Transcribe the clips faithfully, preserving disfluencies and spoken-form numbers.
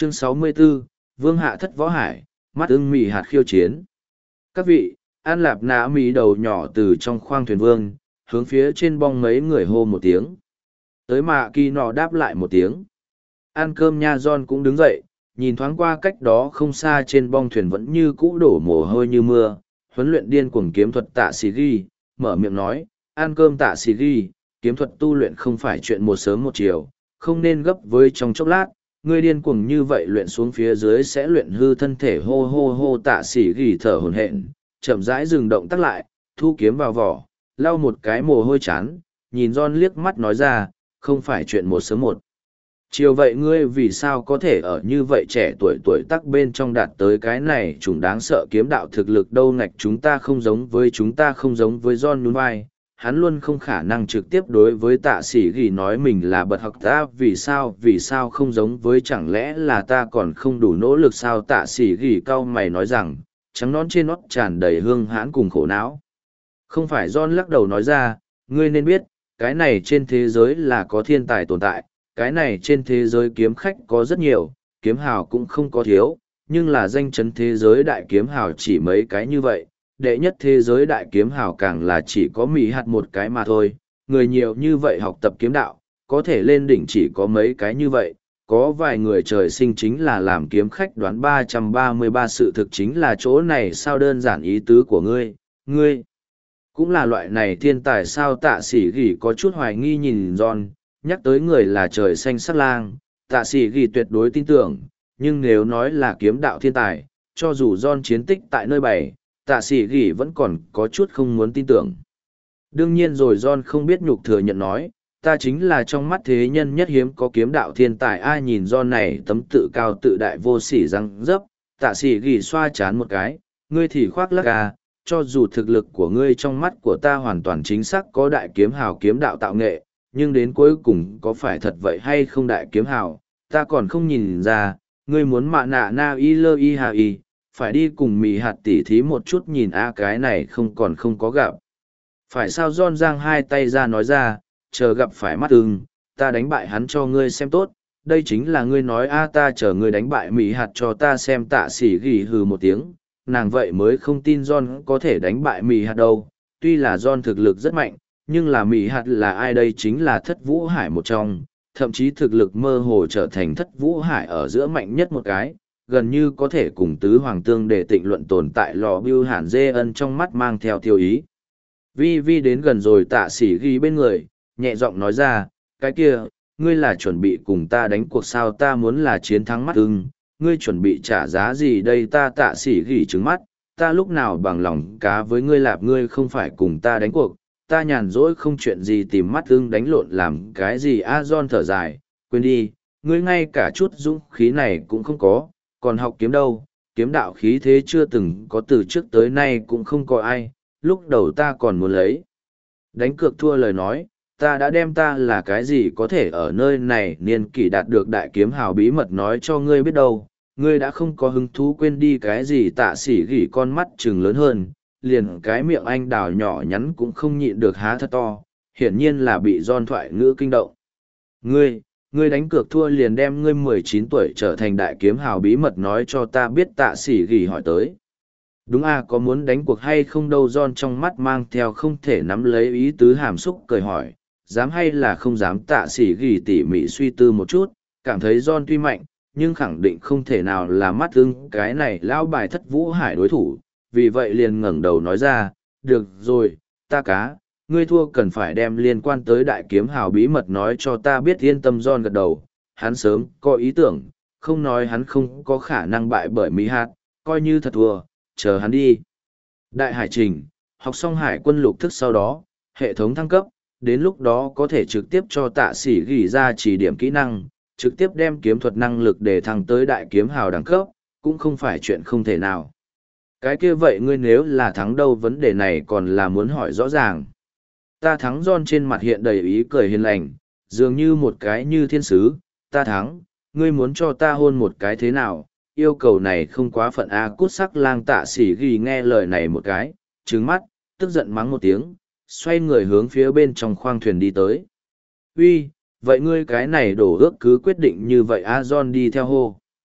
Chương sáu mươi 64, Vương Hạ Thất Võ Hải, mắt ưng mì hạt khiêu chiến. Các vị, An Lạp nã mì đầu nhỏ từ trong khoang thuyền vương, hướng phía trên bong mấy người hô một tiếng. Tới mạ kỳ nọ đáp lại một tiếng. Ăn cơm nha John cũng đứng dậy, nhìn thoáng qua cách đó không xa trên bong thuyền vẫn như cũ đổ mồ hôi như mưa. Huấn luyện điên cuồng kiếm thuật tạ sĩ ghi, mở miệng nói, ăn cơm tạ sĩ ghi, kiếm thuật tu luyện không phải chuyện một sớm một chiều, không nên gấp với trong chốc lát. Ngươi điên cuồng như vậy luyện xuống phía dưới sẽ luyện hư thân thể hô hô hô tạ sĩ ghi thở hổn hển, chậm rãi dừng động tác lại, thu kiếm vào vỏ, lau một cái mồ hôi chán, nhìn John liếc mắt nói ra, không phải chuyện một sớm một chiều vậy ngươi vì sao có thể ở như vậy trẻ tuổi tuổi tác bên trong đạt tới cái này chúng đáng sợ kiếm đạo thực lực đâu ngạch chúng ta không giống với chúng ta không giống với John nhún vai. Hắn luôn không khả năng trực tiếp đối với tạ sĩ ghi nói mình là bật học ta vì sao vì sao không giống với chẳng lẽ là ta còn không đủ nỗ lực sao tạ sĩ ghi cau mày nói rằng trắng nón trên nót tràn đầy hương hãn cùng khổ não. Không phải John lắc đầu nói ra, ngươi nên biết, cái này trên thế giới là có thiên tài tồn tại, cái này trên thế giới kiếm khách có rất nhiều, kiếm hào cũng không có thiếu, nhưng là danh chấn thế giới đại kiếm hào chỉ mấy cái như vậy, đệ nhất thế giới đại kiếm hào càng là chỉ có mỹ hạt một cái mà thôi, người nhiều như vậy học tập kiếm đạo, có thể lên đỉnh chỉ có mấy cái như vậy, có vài người trời sinh chính là làm kiếm khách đoán ba trăm ba mươi ba sự thực chính là chỗ này sao đơn giản ý tứ của ngươi, ngươi. Cũng là loại này thiên tài sao tạ sĩ ghi có chút hoài nghi nhìn John, nhắc tới người là trời xanh sắc lang, tạ sĩ ghi tuyệt đối tin tưởng, nhưng nếu nói là kiếm đạo thiên tài, cho dù John chiến tích tại nơi bảy, tạ sĩ ghi vẫn còn có chút không muốn tin tưởng. Đương nhiên rồi John không biết nhục thừa nhận nói, ta chính là trong mắt thế nhân nhất hiếm có kiếm đạo thiên tài ai nhìn John này tấm tự cao tự đại vô sỉ răng dấp, tạ sĩ ghi xoa chán một cái, ngươi thì khoác lắc à, cho dù thực lực của ngươi trong mắt của ta hoàn toàn chính xác có đại kiếm hào kiếm đạo tạo nghệ, nhưng đến cuối cùng có phải thật vậy hay không đại kiếm hào, ta còn không nhìn ra, ngươi muốn mạ nạ na y lơ y hà y, phải đi cùng mì hạt tỉ thí một chút nhìn a cái này không còn không có gặp. Phải sao John giang hai tay ra nói ra, chờ gặp phải mắt ưng, ta đánh bại hắn cho ngươi xem tốt, đây chính là ngươi nói a ta chờ ngươi đánh bại mì hạt cho ta xem tạ xỉ ghi hừ một tiếng. Nàng vậy mới không tin John có thể đánh bại mì hạt đâu, tuy là John thực lực rất mạnh, nhưng là mì hạt là ai đây chính là thất vũ hải một trong, thậm chí thực lực mơ hồ trở thành thất vũ hải ở giữa mạnh nhất một cái, gần như có thể cùng tứ hoàng tương để tịnh luận tồn tại lò bưu hàn dê ân trong mắt mang theo tiêu ý. Vi Vi đến gần rồi tạ sĩ ghi bên người, nhẹ giọng nói ra, cái kia, ngươi là chuẩn bị cùng ta đánh cuộc sao ta muốn là chiến thắng mắt ưng. Ngươi chuẩn bị trả giá gì đây ta tạ sĩ gỉ trứng mắt, ta lúc nào bằng lòng cá với ngươi lạp ngươi không phải cùng ta đánh cuộc, ta nhàn rỗi không chuyện gì tìm mắt ưng đánh lộn làm cái gì a John thở dài, quên đi, ngươi ngay cả chút dũng khí này cũng không có, còn học kiếm đâu, kiếm đạo khí thế chưa từng có từ trước tới nay cũng không có ai, lúc đầu ta còn muốn lấy. Đánh cược thua lời nói, ta đã đem ta là cái gì có thể ở nơi này niên kỷ đạt được đại kiếm hào bí mật nói cho ngươi biết đâu. Ngươi đã không có hứng thú quên đi cái gì tạ sĩ gỉ con mắt trừng lớn hơn, liền cái miệng anh đào nhỏ nhắn cũng không nhịn được há thật to, hiển nhiên là bị John thoại ngữ kinh động. Ngươi, ngươi đánh cược thua liền đem ngươi mười chín tuổi trở thành đại kiếm hào bí mật nói cho ta biết tạ sĩ gỉ hỏi tới. Đúng à có muốn đánh cuộc hay không đâu John trong mắt mang theo không thể nắm lấy ý tứ hàm xúc cười hỏi, dám hay là không dám tạ sĩ gỉ tỉ mỉ suy tư một chút, cảm thấy John tuy mạnh, nhưng khẳng định không thể nào là mắt ưng cái này lão bài thất vũ hải đối thủ, vì vậy liền ngẩng đầu nói ra, được rồi, ta cá, ngươi thua cần phải đem liên quan tới đại kiếm hào bí mật nói cho ta biết yên tâm John gật đầu, hắn sớm có ý tưởng, không nói hắn không có khả năng bại bởi Mỹ hạt, coi như thật thua, chờ hắn đi. Đại hải trình, học xong hải quân lục thức sau đó, hệ thống thăng cấp, đến lúc đó có thể trực tiếp cho tạ sĩ ghi ra chỉ điểm kỹ năng, trực tiếp đem kiếm thuật năng lực để thăng tới đại kiếm hào đẳng cấp, cũng không phải chuyện không thể nào. Cái kia vậy ngươi nếu là thắng đâu vấn đề này còn là muốn hỏi rõ ràng. Ta thắng John trên mặt hiện đầy ý cười hiền lành, dường như một cái như thiên sứ, ta thắng, ngươi muốn cho ta hôn một cái thế nào, yêu cầu này không quá phận A cút sắc lang tạ sĩ ghi nghe lời này một cái, trứng mắt, tức giận mắng một tiếng, xoay người hướng phía bên trong khoang thuyền đi tới. Uy, vậy ngươi cái này đổ ước cứ quyết định như vậy A John đi theo hô.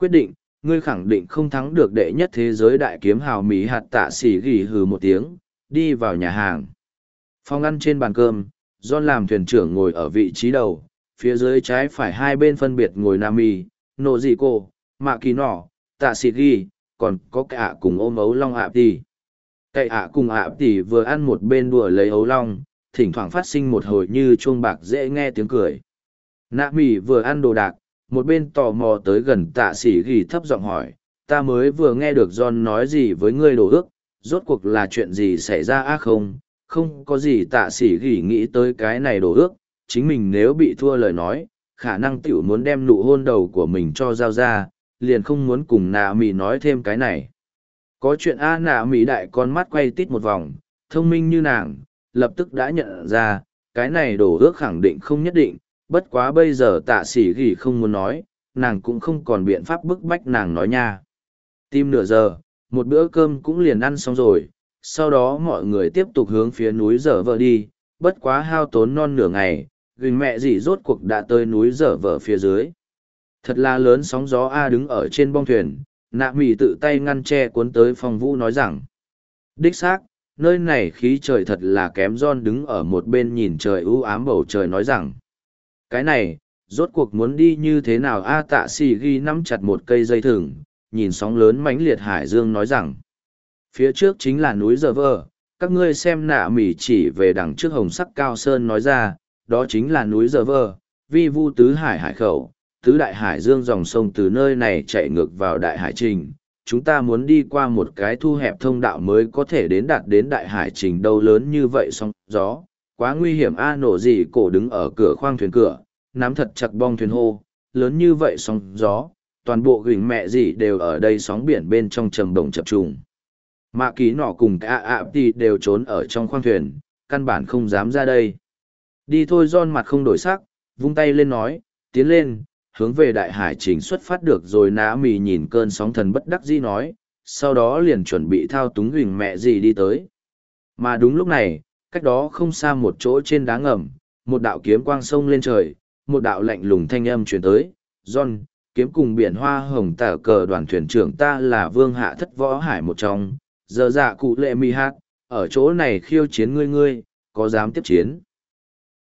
Quyết định, ngươi khẳng định không thắng được đệ nhất thế giới đại kiếm hào Mỹ hạt tạ xỉ gỉ hừ một tiếng, đi vào nhà hàng. Phòng ăn trên bàn cơm, John làm thuyền trưởng ngồi ở vị trí đầu, phía dưới trái phải hai bên phân biệt ngồi Nami, Nô Dị Cô, Mạ Kỳ Nỏ, Tạ Xỉ Ghi, còn có cái ạ cùng ôm ấu long ạ tỷ. Cái ạ cùng ạ tỷ vừa ăn một bên đùa lấy ấu long, thỉnh thoảng phát sinh một hồi như chuông bạc dễ nghe tiếng cười. Nami vừa ăn đồ đạc, một bên tò mò tới gần Tạ Xỉ Ghi thấp giọng hỏi, ta mới vừa nghe được John nói gì với ngươi đồ ước, rốt cuộc là chuyện gì xảy ra á không? Không có gì. Tạ Xỉ Gỉ nghĩ tới cái này đồ ước, chính mình nếu bị thua lời nói, khả năng tiểu muốn đem nụ hôn đầu của mình cho giao ra, liền không muốn cùng nạ mì nói thêm cái này. Có chuyện A. Nạ mì đại con mắt quay tít một vòng, thông minh như nàng, lập tức đã nhận ra, cái này đồ ước khẳng định không nhất định, bất quá bây giờ Tạ Xỉ Gỉ không muốn nói, nàng cũng không còn biện pháp bức bách nàng nói nha. Tim nửa giờ, một bữa cơm cũng liền ăn xong rồi, sau đó mọi người tiếp tục hướng phía núi Dở Vợ đi, bất quá hao tốn non nửa ngày, gừng mẹ dì rốt cuộc đã tới núi Dở Vợ phía dưới. Thật là lớn sóng gió A đứng ở trên bong thuyền, nạ mì tự tay ngăn che cuốn tới phong vũ nói rằng. Đích xác, nơi này khí trời thật là kém. John đứng ở một bên nhìn trời u ám bầu trời nói rằng. Cái này, rốt cuộc muốn đi như thế nào A. Tạ Xỉ Ghi nắm chặt một cây dây thừng, nhìn sóng lớn mãnh liệt hải dương nói rằng. Phía trước chính là núi Dở Vợ, các ngươi xem. Nạ mỉ chỉ về đằng trước hồng sắc cao sơn nói ra, đó chính là núi Dở Vợ, vi vu tứ hải hải khẩu, tứ đại hải dương dòng sông từ nơi này chạy ngược vào đại hải trình. Chúng ta muốn đi qua một cái thu hẹp thông đạo mới có thể đến đạt đến đại hải trình đâu lớn như vậy sóng gió, quá nguy hiểm. A. Nổ Dị Cổ đứng ở cửa khoang thuyền cửa, nắm thật chặt bong thuyền hô, lớn như vậy sóng gió, toàn bộ gỉnh mẹ gì đều ở đây sóng biển bên trong trầm bổng chập trùng. Mạ Kỳ Nọ cùng ạ ạ thì đều trốn ở trong khoang thuyền, căn bản không dám ra đây. Đi thôi. John mặt không đổi sắc, vung tay lên nói, tiến lên, hướng về đại hải trình xuất phát được rồi. Nã mì nhìn cơn sóng thần bất đắc dĩ nói, sau đó liền chuẩn bị thao túng gỉnh mẹ gì đi tới. Mà đúng lúc này, cách đó không xa một chỗ trên đá ngầm, một đạo kiếm quang sông lên trời, một đạo lạnh lùng thanh âm truyền tới, John, kiếm cùng biển hoa hồng tả cờ đoàn thuyền trưởng ta là vương hạ thất võ hải một trong, giờ dạ cụ lệ mi hát, ở chỗ này khiêu chiến ngươi ngươi, có dám tiếp chiến?